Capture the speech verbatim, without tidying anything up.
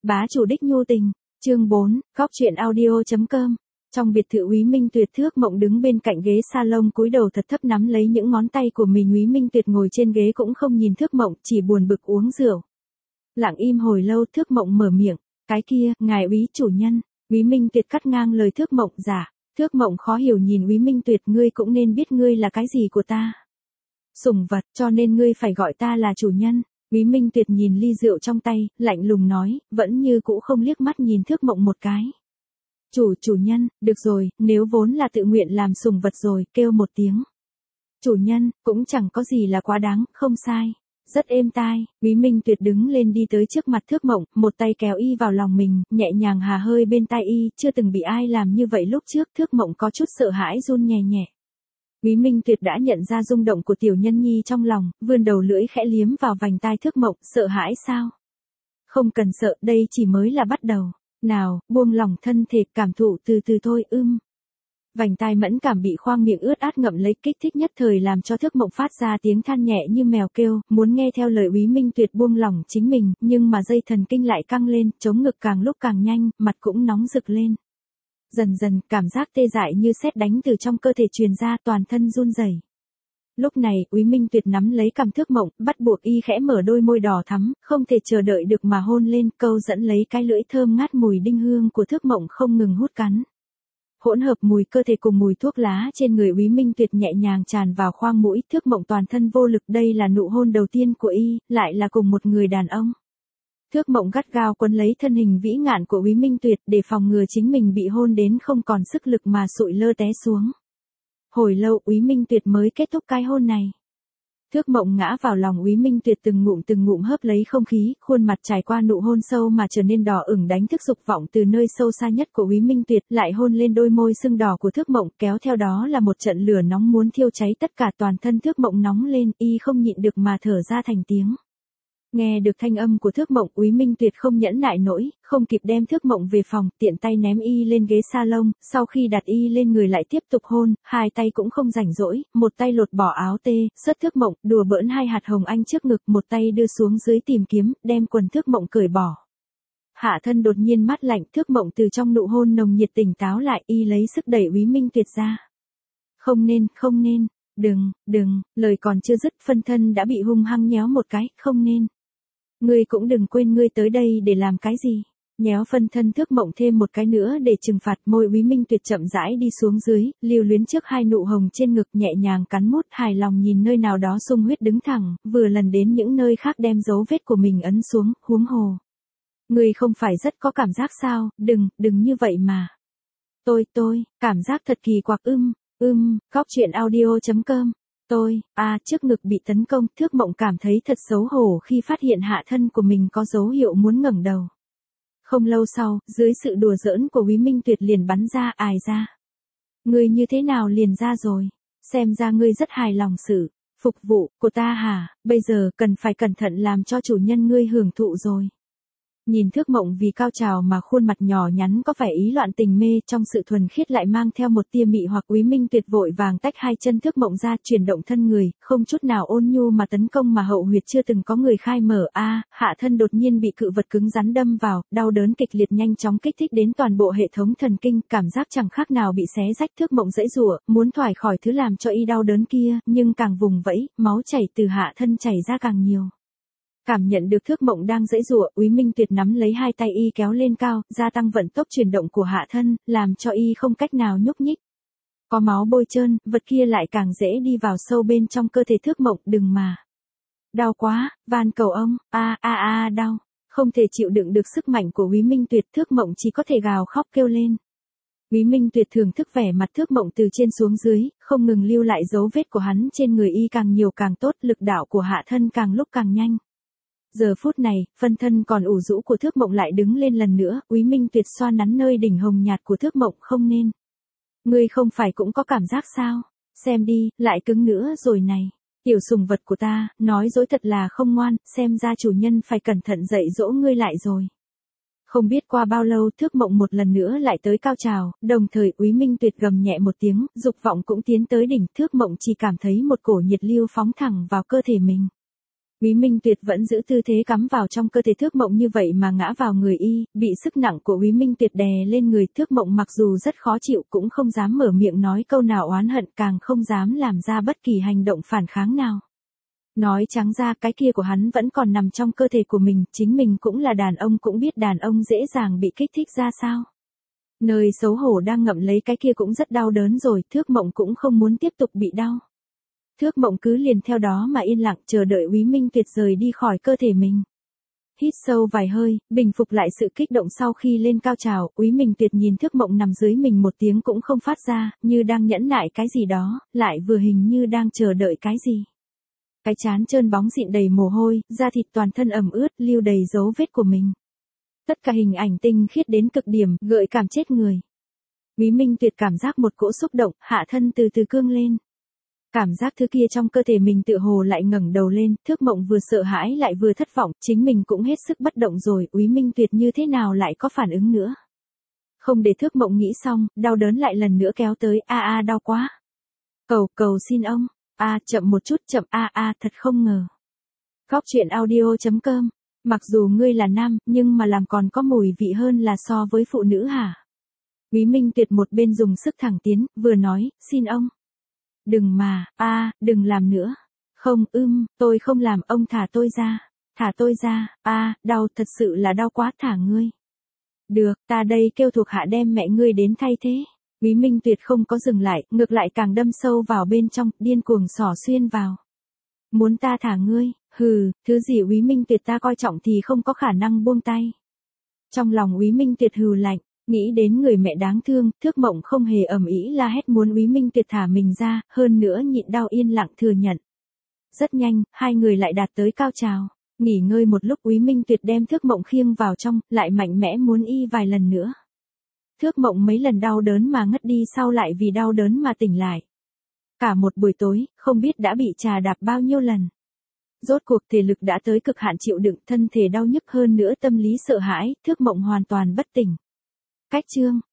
Bá chủ đích nhu tình, chương bốn, góc truyện audio.com. Trong biệt thự Úy Minh Tuyệt, Thước Mộng đứng bên cạnh ghế salon cúi đầu thật thấp nắm lấy những ngón tay của mình. Úy Minh Tuyệt ngồi trên ghế cũng không nhìn Thước Mộng, chỉ buồn bực uống rượu. Lặng im hồi lâu, Thước Mộng mở miệng, cái kia, ngài Úy chủ nhân. Úy Minh Tuyệt cắt ngang lời Thước Mộng, dạ. Thước Mộng khó hiểu nhìn Úy Minh Tuyệt, ngươi cũng nên biết ngươi là cái gì của ta. Sủng vật, cho nên ngươi phải gọi ta là chủ nhân. Úy Minh Tuyệt nhìn ly rượu trong tay, lạnh lùng nói, vẫn như cũ không liếc mắt nhìn Thước Mộng một cái. Chủ, chủ nhân, được rồi, nếu vốn là tự nguyện làm sủng vật rồi, kêu một tiếng. Chủ nhân, cũng chẳng có gì là quá đáng, không sai. Rất êm tai. Úy Minh Tuyệt đứng lên đi tới trước mặt Thước Mộng, một tay kéo y vào lòng mình, nhẹ nhàng hà hơi bên tai y, chưa từng bị ai làm như vậy lúc trước. Thước Mộng có chút sợ hãi run nhẹ nhẹ. Úy Minh Tuyệt đã nhận ra rung động của tiểu nhân nhi trong lòng, vươn đầu lưỡi khẽ liếm vào vành tai Thước Mộng, sợ hãi sao? Không cần sợ, đây chỉ mới là bắt đầu. Nào, buông lỏng thân thể, cảm thụ từ từ thôi, ưm. Vành tai mẫn cảm bị khoang miệng ướt át ngậm lấy, kích thích nhất thời làm cho Thước Mộng phát ra tiếng than nhẹ như mèo kêu, muốn nghe theo lời Úy Minh Tuyệt buông lỏng chính mình, nhưng mà dây thần kinh lại căng lên, chống ngực càng lúc càng nhanh, mặt cũng nóng rực lên. Dần dần, cảm giác tê dại như sét đánh từ trong cơ thể truyền ra, toàn thân run rẩy. Lúc này, Úy Minh Tuyệt nắm lấy cằm Thước Mộng, bắt buộc y khẽ mở đôi môi đỏ thắm, không thể chờ đợi được mà hôn lên, câu dẫn lấy cái lưỡi thơm ngát mùi đinh hương của Thước Mộng không ngừng hút cắn. Hỗn hợp mùi cơ thể cùng mùi thuốc lá trên người Úy Minh Tuyệt nhẹ nhàng tràn vào khoang mũi, Thước Mộng toàn thân vô lực, đây là nụ hôn đầu tiên của y, lại là cùng một người đàn ông. Thước Mộng gắt gao quấn lấy thân hình vĩ ngạn của Úy Minh Tuyệt để phòng ngừa chính mình bị hôn đến không còn sức lực mà sụi lơ té xuống. Hồi lâu Úy Minh Tuyệt mới kết thúc cái hôn này. Thước Mộng ngã vào lòng Úy Minh Tuyệt từng ngụm từng ngụm hớp lấy không khí, khuôn mặt trải qua nụ hôn sâu mà trở nên đỏ ửng đánh thức dục vọng từ nơi sâu xa nhất của Úy Minh Tuyệt, lại hôn lên đôi môi sưng đỏ của Thước Mộng, kéo theo đó là một trận lửa nóng muốn thiêu cháy tất cả toàn thân Thước Mộng nóng lên, y không nhịn được mà thở ra thành tiếng. Nghe được thanh âm của Thước Mộng, Úy Minh Tuyệt không nhẫn nại nổi, không kịp đem Thước Mộng về phòng, tiện tay ném y lên ghế salon, sau khi đặt y lên người lại tiếp tục hôn, hai tay cũng không rảnh rỗi, một tay lột bỏ áo tê, sớt Thước Mộng, đùa bỡn hai hạt hồng anh trước ngực, một tay đưa xuống dưới tìm kiếm, đem quần Thước Mộng cởi bỏ. Hạ thân đột nhiên mát lạnh, Thước Mộng từ trong nụ hôn nồng nhiệt tỉnh táo lại, y lấy sức đẩy Úy Minh Tuyệt ra. Không nên, không nên, đừng, đừng, lời còn chưa dứt, phân thân đã bị hung hăng nhéo một cái, không nên. Ngươi cũng đừng quên ngươi tới đây để làm cái gì. Nhéo phân thân Thước Mộng thêm một cái nữa để trừng phạt, môi Úy Minh Tuyệt chậm rãi đi xuống dưới, lưu luyến trước hai nụ hồng trên ngực, nhẹ nhàng cắn mút, hài lòng nhìn nơi nào đó sung huyết đứng thẳng, vừa lần đến những nơi khác đem dấu vết của mình ấn xuống, huống hồ. Ngươi không phải rất có cảm giác sao, đừng, đừng như vậy mà. Tôi, tôi, cảm giác thật kỳ quặc, ưm, ưm, góc truyện audio.com. Tôi, à, trước ngực bị tấn công, Thước Mộng cảm thấy thật xấu hổ khi phát hiện hạ thân của mình có dấu hiệu muốn ngẩng đầu. Không lâu sau, dưới sự đùa giỡn của Úy Minh Tuyệt liền bắn ra, ài ra. Ngươi như thế nào liền ra rồi? Xem ra ngươi rất hài lòng sự phục vụ của ta hả? Bây giờ cần phải cẩn thận làm cho chủ nhân ngươi hưởng thụ rồi. Nhìn Thước Mộng vì cao trào mà khuôn mặt nhỏ nhắn có vẻ ý loạn tình mê, trong sự thuần khiết lại mang theo một tia mị hoặc, Úy Minh Tuyệt vội vàng tách hai chân Thước Mộng ra, chuyển động thân người, không chút nào ôn nhu mà tấn công mà hậu huyệt chưa từng có người khai mở. A, à, hạ thân đột nhiên bị cự vật cứng rắn đâm vào, đau đớn kịch liệt nhanh chóng kích thích đến toàn bộ hệ thống thần kinh, cảm giác chẳng khác nào bị xé rách. Thước Mộng giãy giụa, muốn thoát khỏi thứ làm cho y đau đớn kia, nhưng càng vùng vẫy, máu chảy từ hạ thân chảy ra càng nhiều. Cảm nhận được Thước Mộng đang giãy giụa, Úy Minh Tuyệt nắm lấy hai tay y kéo lên cao, gia tăng vận tốc chuyển động của hạ thân, làm cho y không cách nào nhúc nhích. Có máu bôi trơn, vật kia lại càng dễ đi vào sâu bên trong cơ thể Thước Mộng, đừng mà. Đau quá, van cầu ông, a a a đau. Không thể chịu đựng được sức mạnh của Úy Minh Tuyệt, Thước Mộng chỉ có thể gào khóc kêu lên. Úy Minh Tuyệt thưởng thức vẻ mặt Thước Mộng từ trên xuống dưới, không ngừng lưu lại dấu vết của hắn trên người y càng nhiều càng tốt, lực đạo của hạ thân càng lúc càng nhanh. Giờ phút này, phân thân còn ủ rũ của Thước Mộng lại đứng lên lần nữa, Úy Minh Tuyệt xoa nắn nơi đỉnh hồng nhạt của Thước Mộng, không nên. Ngươi không phải cũng có cảm giác sao? Xem đi, lại cứng nữa rồi này. Tiểu sủng vật của ta, nói dối thật là không ngoan, xem ra chủ nhân phải cẩn thận dạy dỗ ngươi lại rồi. Không biết qua bao lâu, Thước Mộng một lần nữa lại tới cao trào, đồng thời Úy Minh Tuyệt gầm nhẹ một tiếng, dục vọng cũng tiến tới đỉnh, Thước Mộng chỉ cảm thấy một cổ nhiệt lưu phóng thẳng vào cơ thể mình. Úy Minh Tuyệt vẫn giữ tư thế cắm vào trong cơ thể Thước Mộng như vậy mà ngã vào người y, bị sức nặng của Úy Minh Tuyệt đè lên người Thước Mộng, mặc dù rất khó chịu cũng không dám mở miệng nói câu nào oán hận, càng không dám làm ra bất kỳ hành động phản kháng nào. Nói trắng ra, cái kia của hắn vẫn còn nằm trong cơ thể của mình, chính mình cũng là đàn ông cũng biết đàn ông dễ dàng bị kích thích ra sao. Nơi xấu hổ đang ngậm lấy cái kia cũng rất đau đớn rồi, Thước Mộng cũng không muốn tiếp tục bị đau. Thước Mộng cứ liền theo đó mà yên lặng chờ đợi Úy Minh Tuyệt rời đi khỏi cơ thể mình. Hít sâu vài hơi, bình phục lại sự kích động sau khi lên cao trào, Úy Minh Tuyệt nhìn Thước Mộng nằm dưới mình một tiếng cũng không phát ra, như đang nhẫn nại cái gì đó, lại vừa hình như đang chờ đợi cái gì. Cái trán trơn bóng dịn đầy mồ hôi, da thịt toàn thân ẩm ướt, lưu đầy dấu vết của mình. Tất cả hình ảnh tinh khiết đến cực điểm, gợi cảm chết người. Úy Minh Tuyệt cảm giác một cỗ xúc động, hạ thân từ từ cương lên. Cảm giác thứ kia trong cơ thể mình tự hồ lại ngẩng đầu lên, Thước Mộng vừa sợ hãi lại vừa thất vọng, chính mình cũng hết sức bất động rồi, Úy Minh Tuyệt như thế nào lại có phản ứng nữa. Không để Thước Mộng nghĩ xong, đau đớn lại lần nữa kéo tới, a a đau quá. Cầu, cầu xin ông, a chậm một chút, chậm a a thật không ngờ. Góc truyện audio chấm com, mặc dù ngươi là nam, nhưng mà làm còn có mùi vị hơn là so với phụ nữ hả? Úy Minh Tuyệt một bên dùng sức thẳng tiến, vừa nói, xin ông. Đừng mà, a đừng làm nữa. Không, ưm, tôi không làm, ông thả tôi ra. Thả tôi ra, a đau, thật sự là đau quá, thả ngươi. Được, ta đây kêu thuộc hạ đem mẹ ngươi đến thay thế. Úy Minh Tuyệt không có dừng lại, ngược lại càng đâm sâu vào bên trong, điên cuồng xỏ xuyên vào. Muốn ta thả ngươi, hừ, thứ gì Úy Minh Tuyệt ta coi trọng thì không có khả năng buông tay. Trong lòng Úy Minh Tuyệt hừ lạnh. Nghĩ đến người mẹ đáng thương, Thước Mộng không hề ầm ĩ la hét muốn Úy Minh Tuyệt thả mình ra, hơn nữa nhịn đau yên lặng thừa nhận. Rất nhanh, hai người lại đạt tới cao trào. Nghỉ ngơi một lúc Úy Minh Tuyệt đem Thước Mộng khiêng vào trong, lại mạnh mẽ muốn y vài lần nữa. Thước Mộng mấy lần đau đớn mà ngất đi sau lại vì đau đớn mà tỉnh lại. Cả một buổi tối, không biết đã bị trà đạp bao nhiêu lần. Rốt cuộc thể lực đã tới cực hạn chịu đựng, thân thể đau nhức hơn nữa tâm lý sợ hãi, Thước Mộng hoàn toàn bất tỉnh. Cách chương